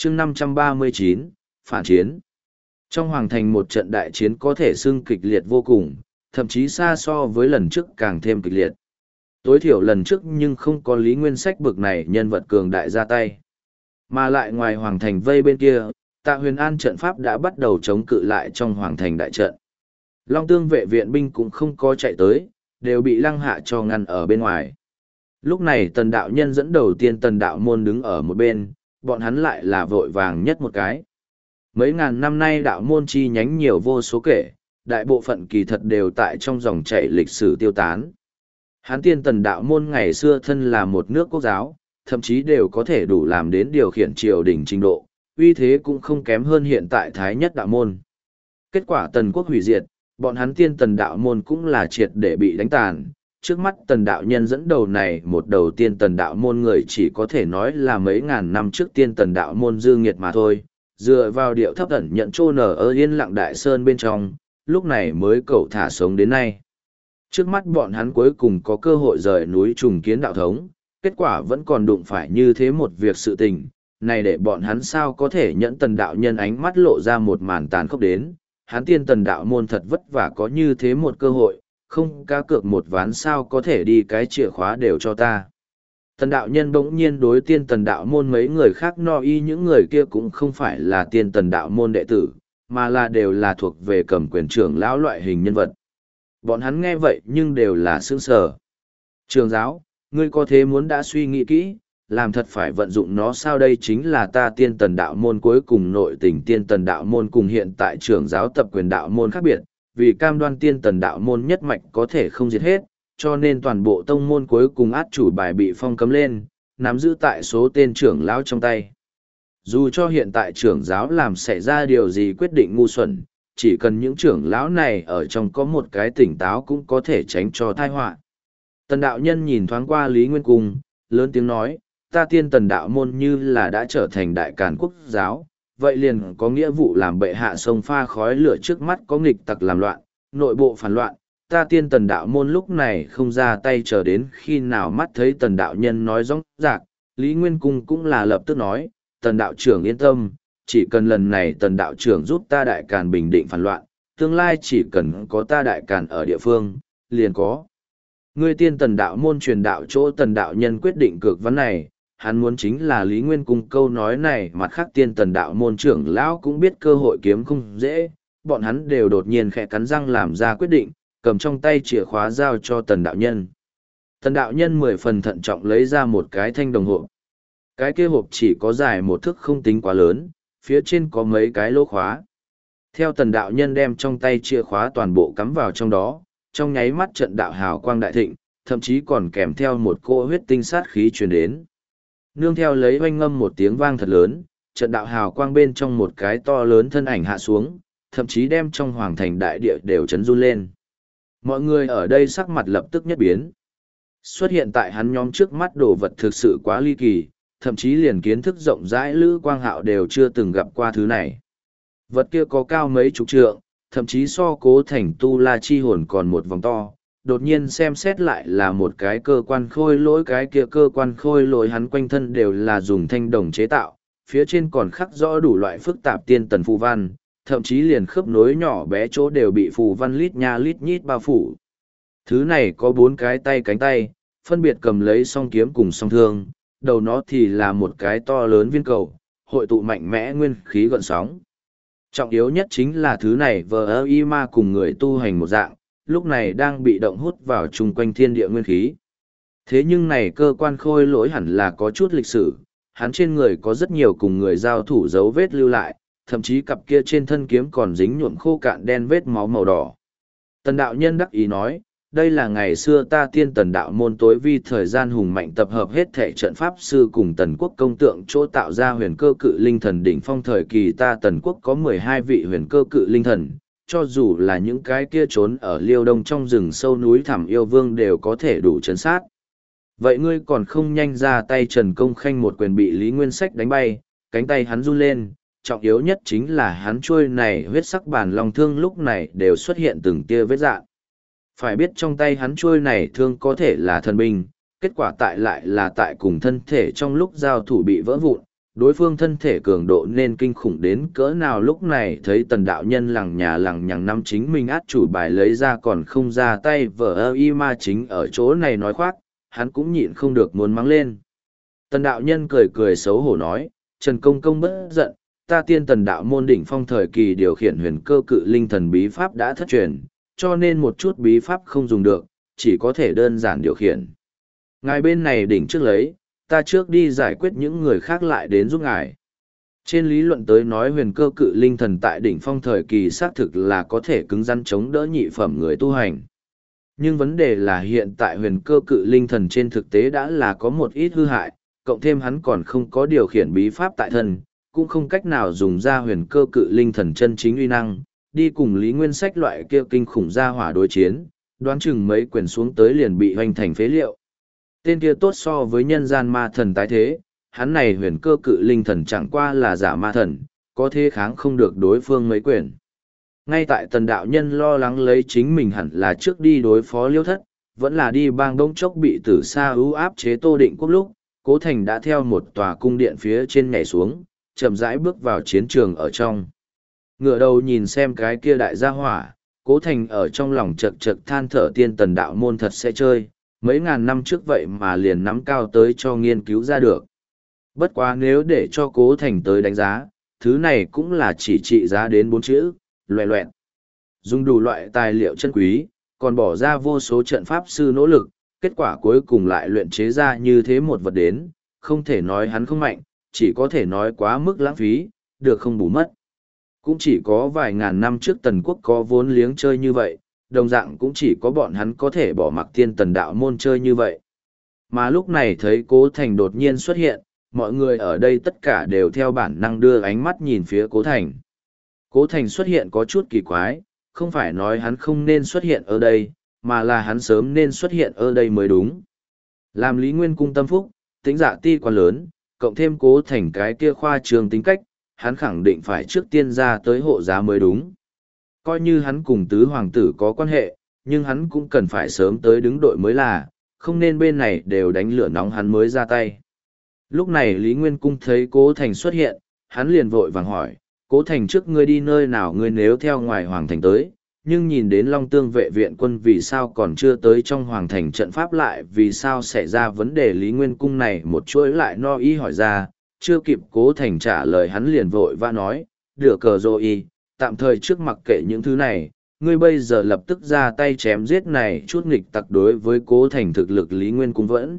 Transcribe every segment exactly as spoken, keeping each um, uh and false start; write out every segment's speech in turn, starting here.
chương năm trăm ba mươi chín, phản chiến. Trong hoàng thành một trận đại chiến có thể xưng kịch liệt vô cùng, thậm chí xa so với lần trước càng thêm kịch liệt. Tối thiểu lần trước nhưng không có Lý Nguyên Sách bực này nhân vật cường đại ra tay. Mà lại ngoài hoàng thành vây bên kia, Tạ Huyền An trận pháp đã bắt đầu chống cự lại trong hoàng thành đại trận. Long Tương vệ viện binh cũng không có chạy tới, đều bị Lăng Hạ cho ngăn ở bên ngoài. Lúc này Tần đạo nhân dẫn đầu tiên Tần đạo môn đứng ở một bên, bọn hắn lại là vội vàng nhất một cái. Mấy ngàn năm nay đạo môn chi nhánh nhiều vô số kể, đại bộ phận kỳ thật đều tại trong dòng chảy lịch sử tiêu tán. Hán tiên Tần đạo môn ngày xưa thân là một nước quốc giáo, thậm chí đều có thể đủ làm đến điều khiển triều đình trình độ, uy thế cũng không kém hơn hiện tại Thái Nhất đạo môn. Kết quả Tần quốc hủy diệt, bọn hắn tiên Tần đạo môn cũng là triệt để bị đánh tàn. Trước mắt Tần đạo nhân dẫn đầu này một đầu tiên Tần đạo môn người chỉ có thể nói là mấy ngàn năm trước tiên Tần đạo môn dư nghiệt mà thôi, dựa vào điệu thấp ẩn nhận trô nở ở yên lặng đại sơn bên trong, lúc này mới cậu thả sống đến nay. Trước mắt bọn hắn cuối cùng có cơ hội rời núi trùng kiến đạo thống, kết quả vẫn còn đụng phải như thế một việc sự tình, này để bọn hắn sao có thể nhẫn Tần đạo nhân ánh mắt lộ ra một màn tàn khốc đến, hắn tiên Tần đạo môn thật vất vả có như thế một cơ hội, không cá cược một ván sao có thể đi cái chìa khóa đều cho ta. Tần đạo nhân bỗng nhiên đối tiên Tần đạo môn mấy người khác no y những người kia cũng không phải là tiên Tần đạo môn đệ tử, mà là đều là thuộc về cầm quyền trưởng lão loại hình nhân vật. Bọn hắn nghe vậy nhưng đều là sướng sở. Trường giáo, ngươi có thế muốn đã suy nghĩ kỹ, làm thật phải vận dụng nó sao đây chính là ta tiên Tần đạo môn cuối cùng nội tình tiên Tần đạo môn cùng hiện tại trưởng giáo tập quyền đạo môn khác biệt, vì cam đoan tiên Tần đạo môn nhất mạch có thể không diệt hết, cho nên toàn bộ tông môn cuối cùng át chủ bài bị phong cấm lên, nắm giữ tại số tên trưởng lão trong tay. Dù cho hiện tại trưởng giáo làm xảy ra điều gì quyết định ngu xuẩn, chỉ cần những trưởng lão này ở trong có một cái tỉnh táo cũng có thể tránh cho tai họa. Tần đạo nhân nhìn thoáng qua Lý Nguyên Cung, lớn tiếng nói, ta tiên Tần đạo môn như là đã trở thành đại càn quốc giáo, vậy liền có nghĩa vụ làm bệ hạ sông pha khói lửa trước mắt có nghịch tặc làm loạn, nội bộ phản loạn, ta tiên Tần đạo môn lúc này không ra tay chờ đến khi nào mắt thấy Tần đạo nhân nói rõ rạc, Lý Nguyên Cung cũng là lập tức nói, Tần đạo trưởng yên tâm, chỉ cần lần này Tần đạo trưởng giúp ta đại càn bình định phản loạn, tương lai chỉ cần có ta đại càn ở địa phương, liền có. Ngươi tiên Tần đạo môn truyền đạo chỗ Tần đạo nhân quyết định cược vấn này, hắn muốn chính là Lý Nguyên Cung câu nói này, mặt khác tiên Tần đạo môn trưởng lão cũng biết cơ hội kiếm không dễ, bọn hắn đều đột nhiên khẽ cắn răng làm ra quyết định, cầm trong tay chìa khóa giao cho Tần đạo nhân. Tần đạo nhân mười phần thận trọng lấy ra một cái thanh đồng hộp. Cái kia hộp chỉ có dài một thước không tính quá lớn, phía trên có mấy cái lỗ khóa. Theo Tần đạo nhân đem trong tay chìa khóa toàn bộ cắm vào trong đó, trong nháy mắt trận đạo hào quang đại thịnh, thậm chí còn kèm theo một cô huyết tinh sát khí truyền đến. Nương theo lấy oanh ngâm một tiếng vang thật lớn, trận đạo hào quang bên trong một cái to lớn thân ảnh hạ xuống, thậm chí đem trong hoàng thành đại địa đều chấn run lên. Mọi người ở đây sắc mặt lập tức nhất biến. Xuất hiện tại hắn nhóm trước mắt đồ vật thực sự quá ly kỳ, thậm chí liền kiến thức rộng rãi Lữ Quang Hạo đều chưa từng gặp qua thứ này. Vật kia có cao mấy chục trượng, thậm chí so Cố Thành Tu La Chi hồn còn một vòng to. Đột nhiên xem xét lại là một cái cơ quan khôi lỗi, cái kia cơ quan khôi lỗi hắn quanh thân đều là dùng thanh đồng chế tạo, phía trên còn khắc rõ đủ loại phức tạp tiên tần phù văn, thậm chí liền khớp nối nhỏ bé chỗ đều bị phù văn lít nha lít nhít bao phủ. Thứ này có bốn cái tay cánh tay, phân biệt cầm lấy song kiếm cùng song thương, đầu nó thì là một cái to lớn viên cầu, hội tụ mạnh mẽ nguyên khí gợn sóng. Trọng yếu nhất chính là thứ này vờ ơ y ma cùng người tu hành một dạng, lúc này đang bị động hút vào chung quanh thiên địa nguyên khí. Thế nhưng này cơ quan khôi lỗi hẳn là có chút lịch sử, hắn trên người có rất nhiều cùng người giao thủ dấu vết lưu lại, thậm chí cặp kia trên thân kiếm còn dính nhuộm khô cạn đen vết máu màu đỏ. Tần đạo nhân đắc ý nói, đây là ngày xưa ta tiên Tần đạo môn tối vi thời gian hùng mạnh tập hợp hết thể trận pháp sư cùng tần quốc công tượng chỗ tạo ra huyền cơ cự linh thần đỉnh phong thời kỳ ta tần quốc có mười hai vị huyền cơ cự linh thần, cho dù là những cái kia trốn ở liêu đông trong rừng sâu núi thẳm yêu vương đều có thể đủ chấn sát. Vậy ngươi còn không nhanh ra tay Trần Công Khanh một quyền bị Lý Nguyên Sách đánh bay, cánh tay hắn run lên, trọng yếu nhất chính là hắn trôi này huyết sắc bản long thương lúc này đều xuất hiện từng tia vết dạn. Phải biết trong tay hắn trôi này thương có thể là thần binh, kết quả tại lại là tại cùng thân thể trong lúc giao thủ bị vỡ vụn, đối phương thân thể cường độ nên kinh khủng đến cỡ nào. Lúc này thấy tần đạo nhân lằng nhà lằng nhằng năm chính mình át chủ bài lấy ra còn không ra tay, vợ ơ y ma chính ở chỗ này nói khoác, hắn cũng nhịn không được muốn mắng lên. Tần đạo nhân cười cười xấu hổ nói, Trần Công Công bất giận, ta tiên tần đạo môn đỉnh phong thời kỳ điều khiển huyền cơ cự linh thần bí pháp đã thất truyền, cho nên một chút bí pháp không dùng được, chỉ có thể đơn giản điều khiển. Ngài bên này đỉnh trước lấy, ta trước đi giải quyết những người khác lại đến giúp ngài. Trên lý luận tới nói huyền cơ cự linh thần tại đỉnh phong thời kỳ xác thực là có thể cứng rắn chống đỡ nhị phẩm người tu hành. Nhưng vấn đề là hiện tại huyền cơ cự linh thần trên thực tế đã là có một ít hư hại, cộng thêm hắn còn không có điều khiển bí pháp tại thân, cũng không cách nào dùng ra huyền cơ cự linh thần chân chính uy năng, đi cùng Lý Nguyên Sách loại kia kinh khủng ra hỏa đối chiến, đoán chừng mấy quyền xuống tới liền bị hoành thành phế liệu. Tên kia tốt so với nhân gian ma thần tái thế, hắn này huyền cơ cự linh thần chẳng qua là giả ma thần, có thế kháng không được đối phương mấy quyền. Ngay tại tần đạo nhân lo lắng lấy chính mình hẳn là trước đi đối phó liêu thất, vẫn là đi bang đông chốc bị tử sa ưu áp chế Tô Định Quốc lúc, Cố Thành đã theo một tòa cung điện phía trên nhảy xuống, chậm rãi bước vào chiến trường ở trong. Ngựa đầu nhìn xem cái kia đại gia hỏa, Cố Thành ở trong lòng chật chật than thở tiên tần đạo môn thật sẽ chơi, mấy ngàn năm trước vậy mà liền nắm cao tới cho nghiên cứu ra được. Bất quá nếu để cho Cố Thành tới đánh giá, thứ này cũng là chỉ trị giá đến bốn chữ, loẹ loẹn. Dùng đủ loại tài liệu chân quý, còn bỏ ra vô số trận pháp sư nỗ lực, kết quả cuối cùng lại luyện chế ra như thế một vật đến, không thể nói hắn không mạnh, chỉ có thể nói quá mức lãng phí, được không bù mất. Cũng chỉ có vài ngàn năm trước tần quốc có vốn liếng chơi như vậy, đồng dạng cũng chỉ có bọn hắn có thể bỏ mặc tiên tần đạo môn chơi như vậy. Mà lúc này thấy Cố Thành đột nhiên xuất hiện, mọi người ở đây tất cả đều theo bản năng đưa ánh mắt nhìn phía Cố Thành. Cố Thành xuất hiện có chút kỳ quái, không phải nói hắn không nên xuất hiện ở đây, mà là hắn sớm nên xuất hiện ở đây mới đúng. Làm Lý Nguyên cung tâm phúc, tính dạ ti quá lớn, cộng thêm Cố Thành cái kia khoa trường tính cách, hắn khẳng định phải trước tiên ra tới hộ giá mới đúng. Coi như hắn cùng tứ hoàng tử có quan hệ, nhưng hắn cũng cần phải sớm tới đứng đội mới là, không nên bên này đều đánh lửa nóng hắn mới ra tay. Lúc này Lý Nguyên cung thấy Cố Thành xuất hiện, hắn liền vội vàng hỏi, Cố Thành trước ngươi đi nơi nào ngươi nếu theo ngoài hoàng thành tới, nhưng nhìn đến Long Tương vệ viện quân vì sao còn chưa tới trong hoàng thành trận pháp lại vì sao xảy ra vấn đề Lý Nguyên cung này một chuỗi lại no y hỏi ra, chưa kịp Cố Thành trả lời hắn liền vội và nói, đưa cờ rô y, tạm thời trước mặc kệ những thứ này, ngươi bây giờ lập tức ra tay chém giết này chút nghịch tặc đối với Cố Thành thực lực Lý Nguyên cung vẫn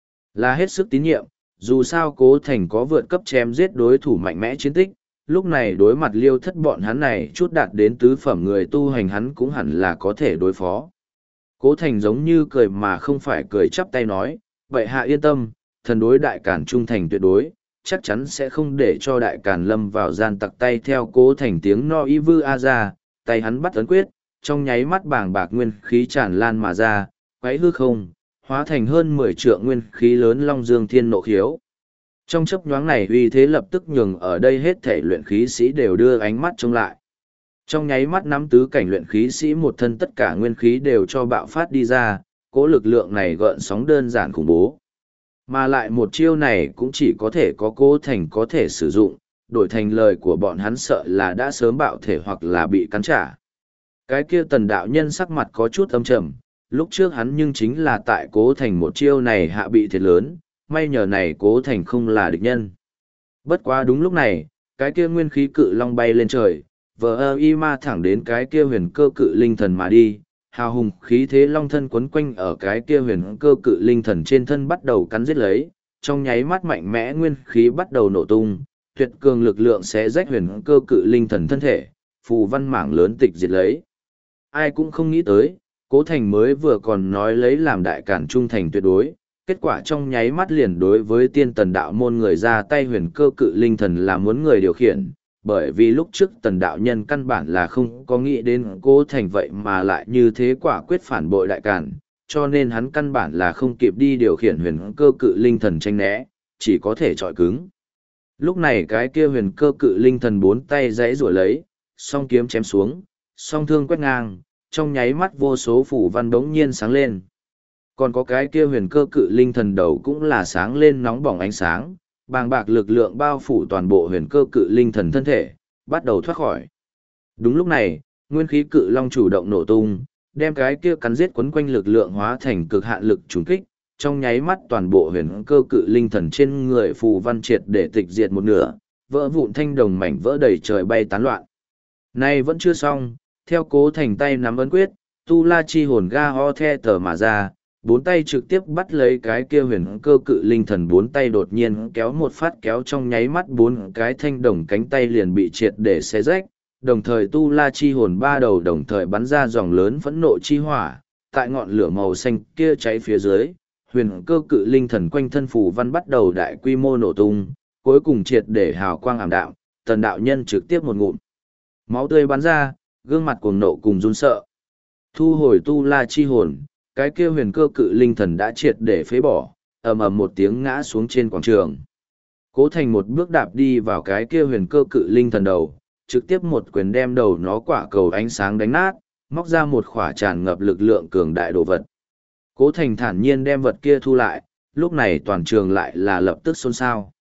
là hết sức tín nhiệm, dù sao Cố Thành có vượt cấp chém giết đối thủ mạnh mẽ chiến tích, lúc này đối mặt liêu thất bọn hắn này chút đạt đến tứ phẩm người tu hành hắn cũng hẳn là có thể đối phó. Cố Thành giống như cười mà không phải cười chắp tay nói, vậy hạ yên tâm, thần đối đại càn trung thành tuyệt đối, chắc chắn sẽ không để cho đại càn lâm vào gian tặc tay theo Cố Thành tiếng no y vư a ra, tay hắn bắt ấn quyết, trong nháy mắt bàng bạc nguyên khí tràn lan mà ra, quấy hư không, hóa thành hơn mười trượng nguyên khí lớn long dương thiên nộ khiếu. Trong chấp nhoáng này uy thế lập tức nhường ở đây hết thể luyện khí sĩ đều đưa ánh mắt trông lại. Trong nháy mắt nắm tứ cảnh luyện khí sĩ một thân tất cả nguyên khí đều cho bạo phát đi ra, cỗ lực lượng này gợn sóng đơn giản khủng bố. Mà lại một chiêu này cũng chỉ có thể có Cố Thành có thể sử dụng, đổi thành lời của bọn hắn sợ là đã sớm bạo thể hoặc là bị cắn trả. Cái kia tần đạo nhân sắc mặt có chút âm trầm, lúc trước hắn nhưng chính là tại Cố Thành một chiêu này hạ bị thiệt lớn, may nhờ này Cố Thành không là địch nhân. Bất quá đúng lúc này, cái kia nguyên khí cự long bay lên trời, vờ ơ y ma thẳng đến cái kia huyền cơ cự linh thần mà đi, hào hùng khí thế long thân quấn quanh ở cái kia huyền cơ cự linh thần trên thân bắt đầu cắn giết lấy, trong nháy mắt mạnh mẽ nguyên khí bắt đầu nổ tung, tuyệt cường lực lượng sẽ rách huyền cơ cự linh thần thân thể, phù văn mảng lớn tịch diệt lấy. Ai cũng không nghĩ tới, Cố Thành mới vừa còn nói lấy làm đại cản trung thành tuyệt đối, kết quả trong nháy mắt liền đối với tiên tần đạo môn người ra tay huyền cơ cự linh thần là muốn người điều khiển, bởi vì lúc trước tần đạo nhân căn bản là không có nghĩ đến Cố Thành vậy mà lại như thế quả quyết phản bội đại cản, cho nên hắn căn bản là không kịp đi điều khiển huyền cơ cự linh thần tranh né, chỉ có thể trọi cứng. Lúc này cái kia huyền cơ cự linh thần bốn tay giãy giụa lấy, song kiếm chém xuống, song thương quét ngang, trong nháy mắt vô số phủ văn đống nhiên sáng lên. Còn có cái kia huyền cơ cự linh thần đầu cũng là sáng lên nóng bỏng ánh sáng, Bàng bạc lực lượng bao phủ toàn bộ huyền cơ cự linh thần thân thể, bắt đầu thoát khỏi. Đúng lúc này, nguyên khí cự long chủ động nổ tung, đem cái kia cắn giết quấn quanh lực lượng hóa thành cực hạn lực trùng kích, trong nháy mắt toàn bộ huyền cơ cự linh thần trên người phù văn triệt để tịch diệt một nửa, vỡ vụn thanh đồng mảnh vỡ đầy trời bay tán loạn. Nay vẫn chưa xong, theo Cố Thành tay nắm ấn quyết, tu la chi hồn ga ho the tờ mà ra, bốn tay trực tiếp bắt lấy cái kia huyền cơ cự linh thần, bốn tay đột nhiên kéo một phát, kéo trong nháy mắt bốn cái thanh đồng cánh tay liền bị triệt để xé rách, đồng thời tu la chi hồn ba đầu đồng thời bắn ra dòng lớn phẫn nộ chi hỏa, tại ngọn lửa màu xanh kia cháy phía dưới, huyền cơ cự linh thần quanh thân phù văn bắt đầu đại quy mô nổ tung, cuối cùng triệt để hào quang ảm đạm, tần đạo nhân trực tiếp một ngụm máu tươi bắn ra, gương mặt cuồng nộ cùng run sợ. Thu hồi tu la chi hồn, cái kia huyền cơ cự linh thần đã triệt để phế bỏ, ầm ầm một tiếng ngã xuống trên quảng trường. Cố Thành một bước đạp đi vào cái kia huyền cơ cự linh thần đầu, trực tiếp một quyền đem đầu nó quả cầu ánh sáng đánh nát, móc ra một khỏa tràn ngập lực lượng cường đại đồ vật. Cố Thành thản nhiên đem vật kia thu lại, lúc này toàn trường lại là lập tức xôn xao.